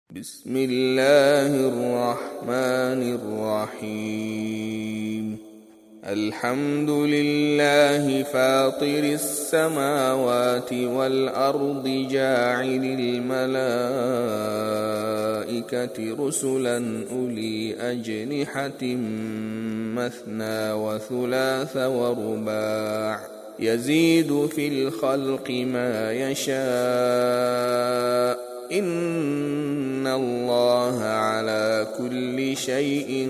بسم الله الرحمن الرحيم. الحمد لله فاطر السماوات والأرض جاعل الملائكة رسلا أولي أجنحة مثنى وثلاث ورباع يزيد في الخلق ما يشاء إن الله على كل شيء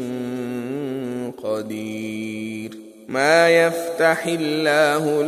قدير. ما يفتح الله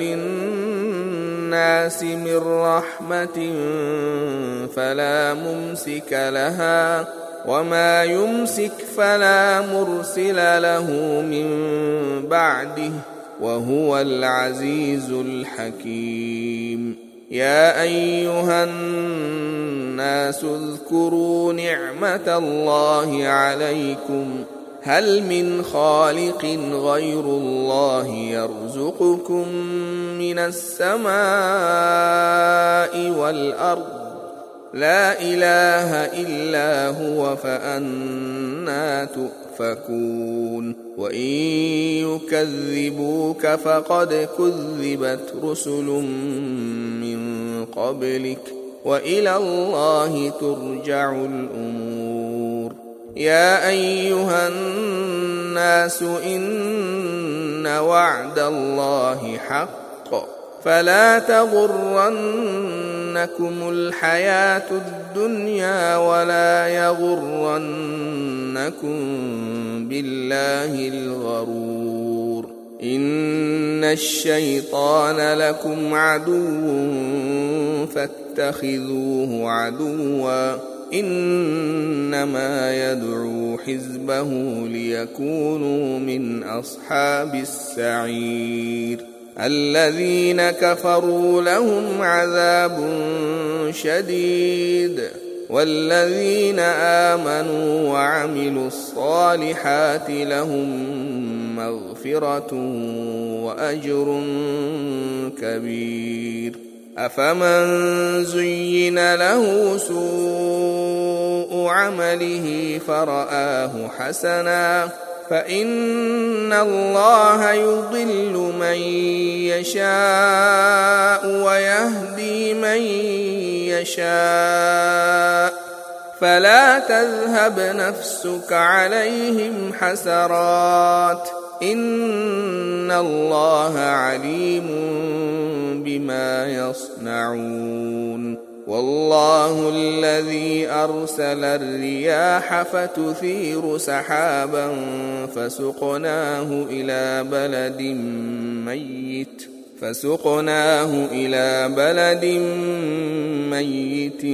للناس من رحمة فلا ممسك لها وما يمسك فلا مرسل له من بعده وهو العزيز الحكيم. يا أيها الناس اذكروا نعمة الله عليكم هل من خالق غير الله يرزقكم من السماء والأرض لا إله إلا هو فأنى تؤفكون. وإن يكذبوك فقد كذبت رسل من قبلك وإلى الله ترجع الأمور. يا أيها الناس إن وعد الله حق فلا تغرنكم الحياة الدنيا ولا يغرنكم بالله الغرور. إن الشيطان لكم عدو فاتخذوه عدوا إنما يدعو حزبه ليكونوا من أصحاب السعير. الذين كفروا لهم عذاب شديد والذين آمنوا وعملوا الصالحات لهم مغفرة وأجر كبير. أفمن زين له سوء عمله فرآه حسنا فإن الله يضل من يشاء ويهدي من يشاء فلا تذهب نفسك عليهم حسرات إن الله عليم بما يصنعون. والله الذي أرسل الرياح فتثير سحابا فسقناه إلى بلد ميت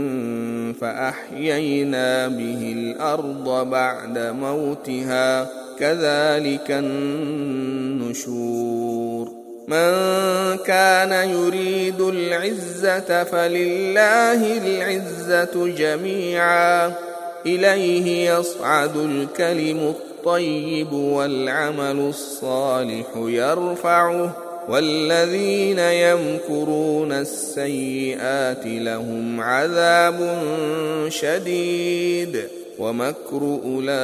فأحيينا به الأرض بعد موتها كذلك النشور. من كان يريد العزة فلله العزة جميعا إليه يصعد الكلم الطيب والعمل الصالح يرفعه والذين يمكرون السيئات لهم عذاب شديد ومكر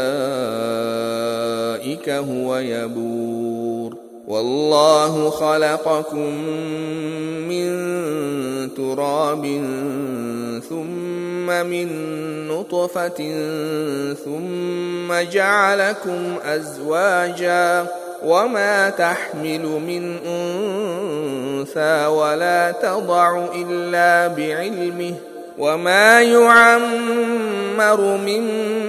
أولئك هو يبور. والله خلقكم من تراب ثم من نطفة ثم جعلكم أزواجا وما تحمل من أنثى ولا تضع إلا بعلمه وما يعمر من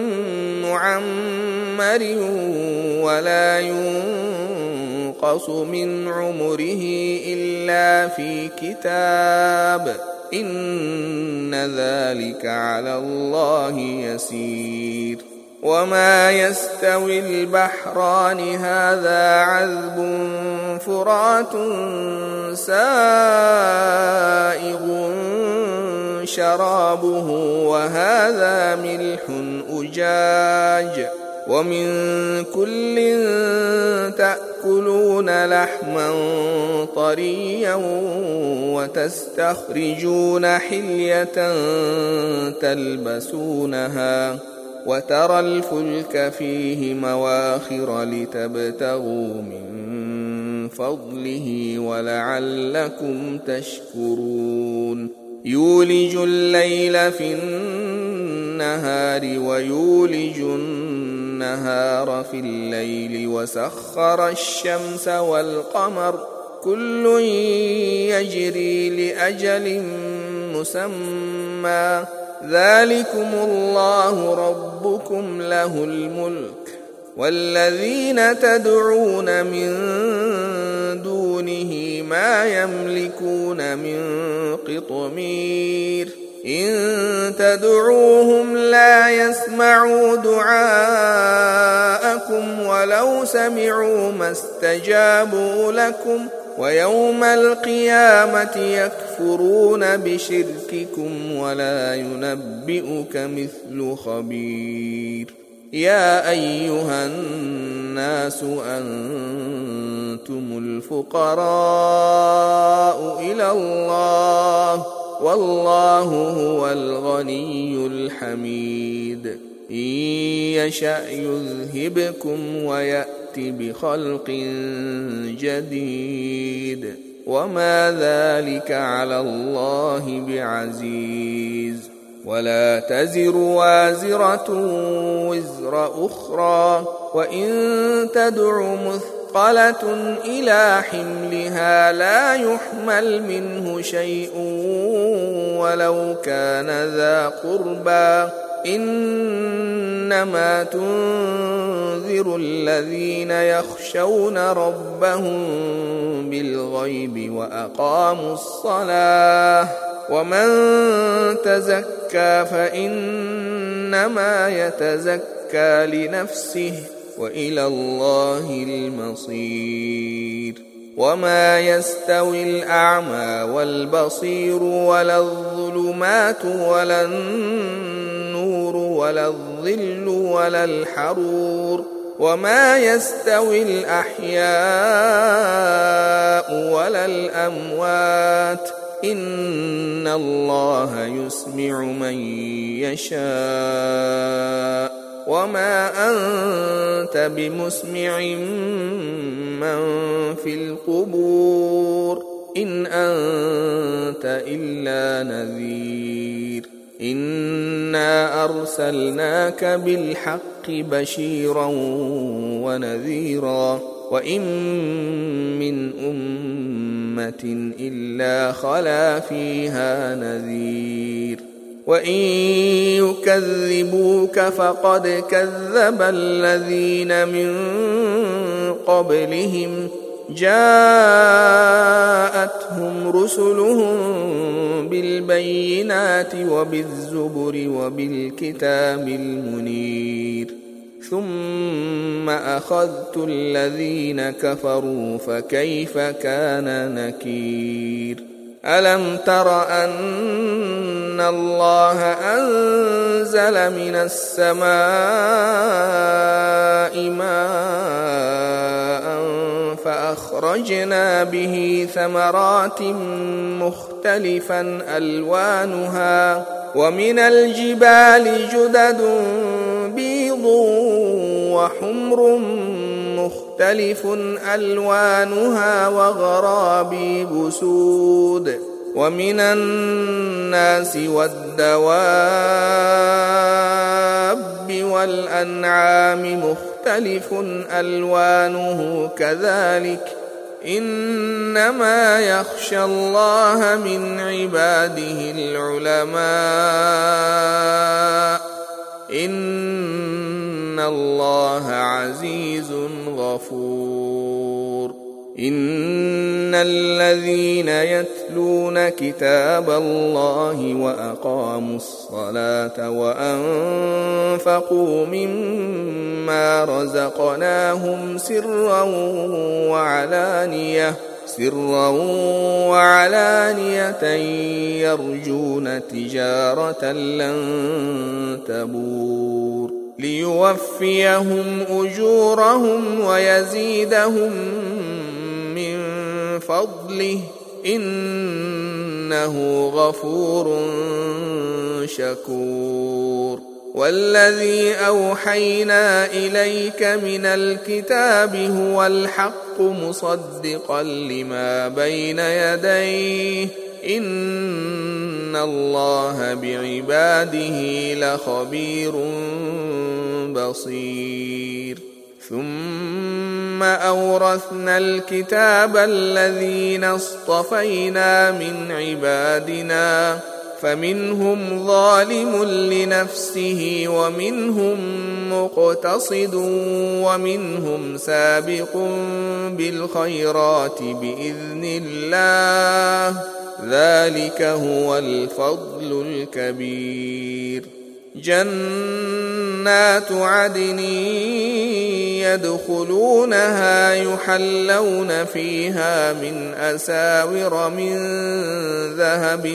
معمر ولا ينقص من عمره إلا في كتاب إن ذلك على الله يسير. وما يستوي البحران هذا عذب فرات سائغ شرابه وهذا ملح أجاج ومن كل تأكلون تأكلون لحما طريا وتستخرجون حلية تلبسونها وترى الفلك فيه مواخر لتبتغوا من فضله ولعلكم تشكرون يولج الليل في النهار ويولج النهار في الليل وسخر الشمس والقمر كل يجري لأجل مسمى ذلكم الله ربكم له الملك والذين تدعون من دونه ما يملكون من قطمير إن تدعوهم لا يسمعوا دعاءكم ولو سمعوا ما استجابوا لكم ويوم القيامة يكفرون بشرككم ولا ينبئك مثل خبير يا أيها الناس أنتم الفقراء إلى الله والله هو الغني الحميد إن يشأ يذهبكم ويأت بخلق جديد وما ذلك على الله بعزيز ولا تزر وازرة وزر أخرى وإن تدع مثقلة إلى حملها لا يحمل منه شيء ولو كان ذا قربى إنما تنذر الذين يخشون ربهم بالغيب وأقاموا الصلاة ومن تزكى فإنما يتزكى لنفسه وإلى الله المصير وما يستوي الأعمى والبصير ولا الظلمات ولا النور ولا الظل ولا الحرور وما يستوي الأحياء ولا الأموات إن الله يسمع من يشاء وما أنت بمسمع من في القبور إن أنت إلا نذير إنا أرسلناك بالحق بشيرا ونذيرا وإن من أمة إلا خلا فيها نذير وإن يكذبوك فقد كذب الذين من قبلهم جاءتهم رسلهم بالبينات وبالزبر وبالكتاب المنير ثم أخذت الذين كفروا فكيف كان نكير ألم تر أن الله أنزل من السماء ماء فأخرجنا به ثمرات مختلفا ألوانها ومن الجبال جدد بيض وحمر مختلف ألوانها وغرابيب سود ومن الناس والدواب والأنعام مختلف ألوانه كذلك إنما يخشى الله من عباده العلماء إن الله عزيز غفور إن الذين يتلون كتاب الله وأقاموا الصلاة وأنفقوا مما رزقناهم سرا وعلانية يرجون تجارة لن تبور ليوفيهم أجورهم ويزيدهم من فضله إنه غفور شكور. والذي أوحينا إليك من الكتاب هو الحق مصدقا لما بين يديه إن الله بعباده لخبير بصير. ثم أورثنا الكتاب الذين اصطفينا من عبادنا فمنهم ظالم لنفسه ومنهم مقتصد ومنهم سابق بالخيرات بإذن الله ذلك هو الفضل الكبير. جنات عدن يدخلونها يحلون فيها من أساور من ذهب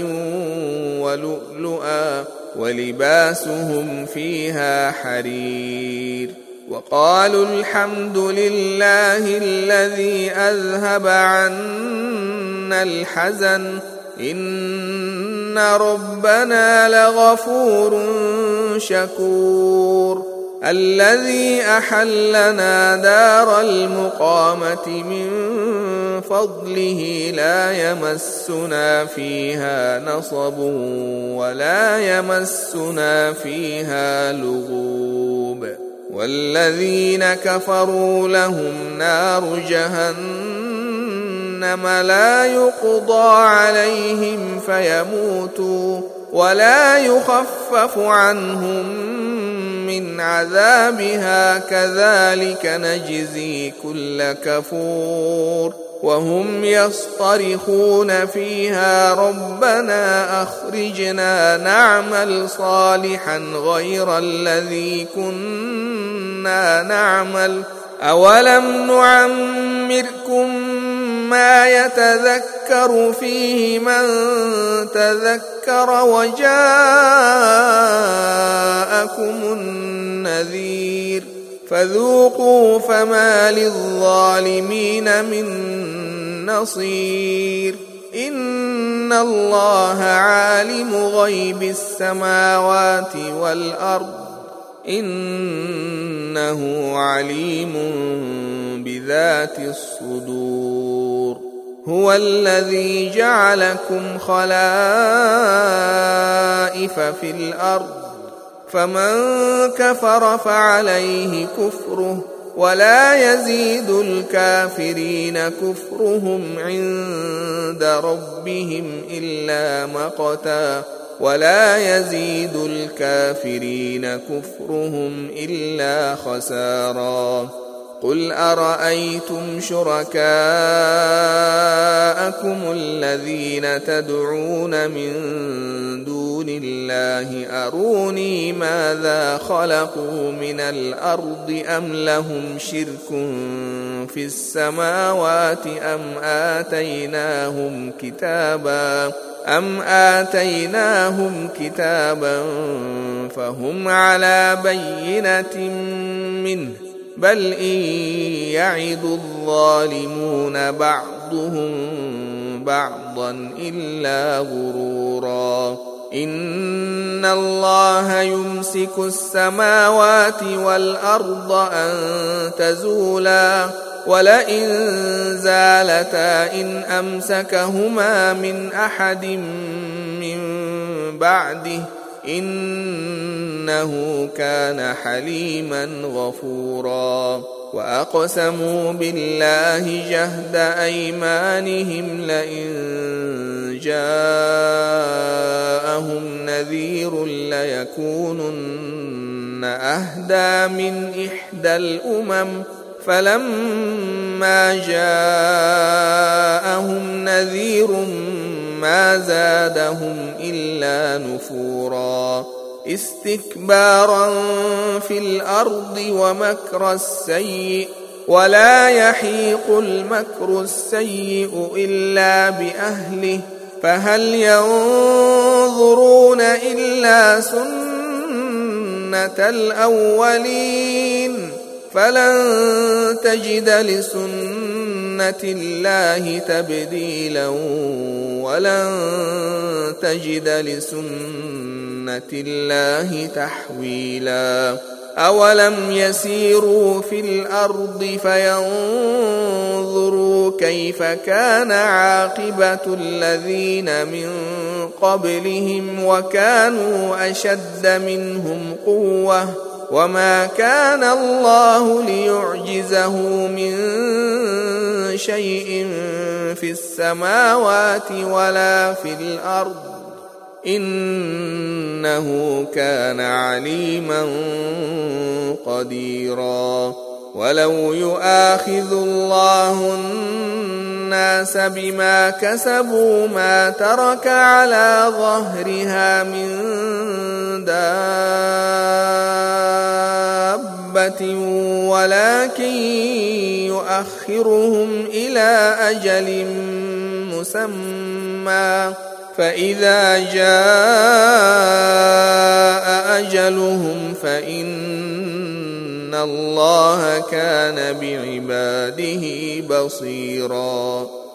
ولؤلؤا ولباسهم فيها حرير. وقالوا الحمد لله الذي أذهب عنا الحزن إن ربنا لغفور شكور. الذي أحلنا دار المقامة من فضله لا يمسنا فيها نصب ولا يمسنا فيها لغوب. والذين كفروا لهم نار جهنم لا يقضى عليهم فيموتوا ولا يخفف عنهم من عذابها كذلك نجزي كل كفور. وهم يصطرخون فيها ربنا أخرجنا نعمل صالحا غير الذي كنا نعمل أولم نعمركم ما يتذكر فيه من تذكر وجاءكم النذير فذوقوا فما للظالمين من نصير. إن الله عالم غيب السماوات والأرض إنه عليم بذات الصدور. هو الذي جعلكم خلائف في الأرض فمن كفر فعليه كفره ولا يزيد الكافرين كفرهم عند ربهم إلا مقتا ولا يزيد الكافرين كفرهم إلا خسارا. قل أرأيتم شركاءكم الذين تدعون من دون الله أروني ماذا خلقوا من الأرض أم لهم شرك في السماوات أم آتيناهم كتابا فهم على بينة منه بل إن يعد الظالمون بعضهم بعضا إلا غرورا. إن الله يمسك السماوات والأرض أن تزولا ولئن زالتا إن أمسكهما من أحد من بعده إنه كان حليما غفورا. وأقسموا بالله جهد أيمانهم لئن جاءهم نذير ليكونن أهدى من إحدى الأمم فلما جاءهم نذير ما زادهم إلا نفورا. استكبارا في الأرض ومكر السيء ولا يحيق المكر السيء إلا بأهله فهل ينظرون إلا سنة الأولين فلن تجد لسنة الله تبديلا ولن تجد لسنة الله تحويلا أولم يسيروا في الأرض فينظروا كيف كان عاقبة الذين من قبلهم وكانوا أشد منهم قوة وما كان الله ليعجزه من شيء في السماوات ولا في الأرض إنه كان عليما قديرا ولو يؤاخذ الله الناس بما كسبوا ما ترك على ظهرها من دابة ولكن يؤخرهم إلى أجل مسمى فإذا جاء أجلهم فإن الله كان بعباده بصيرا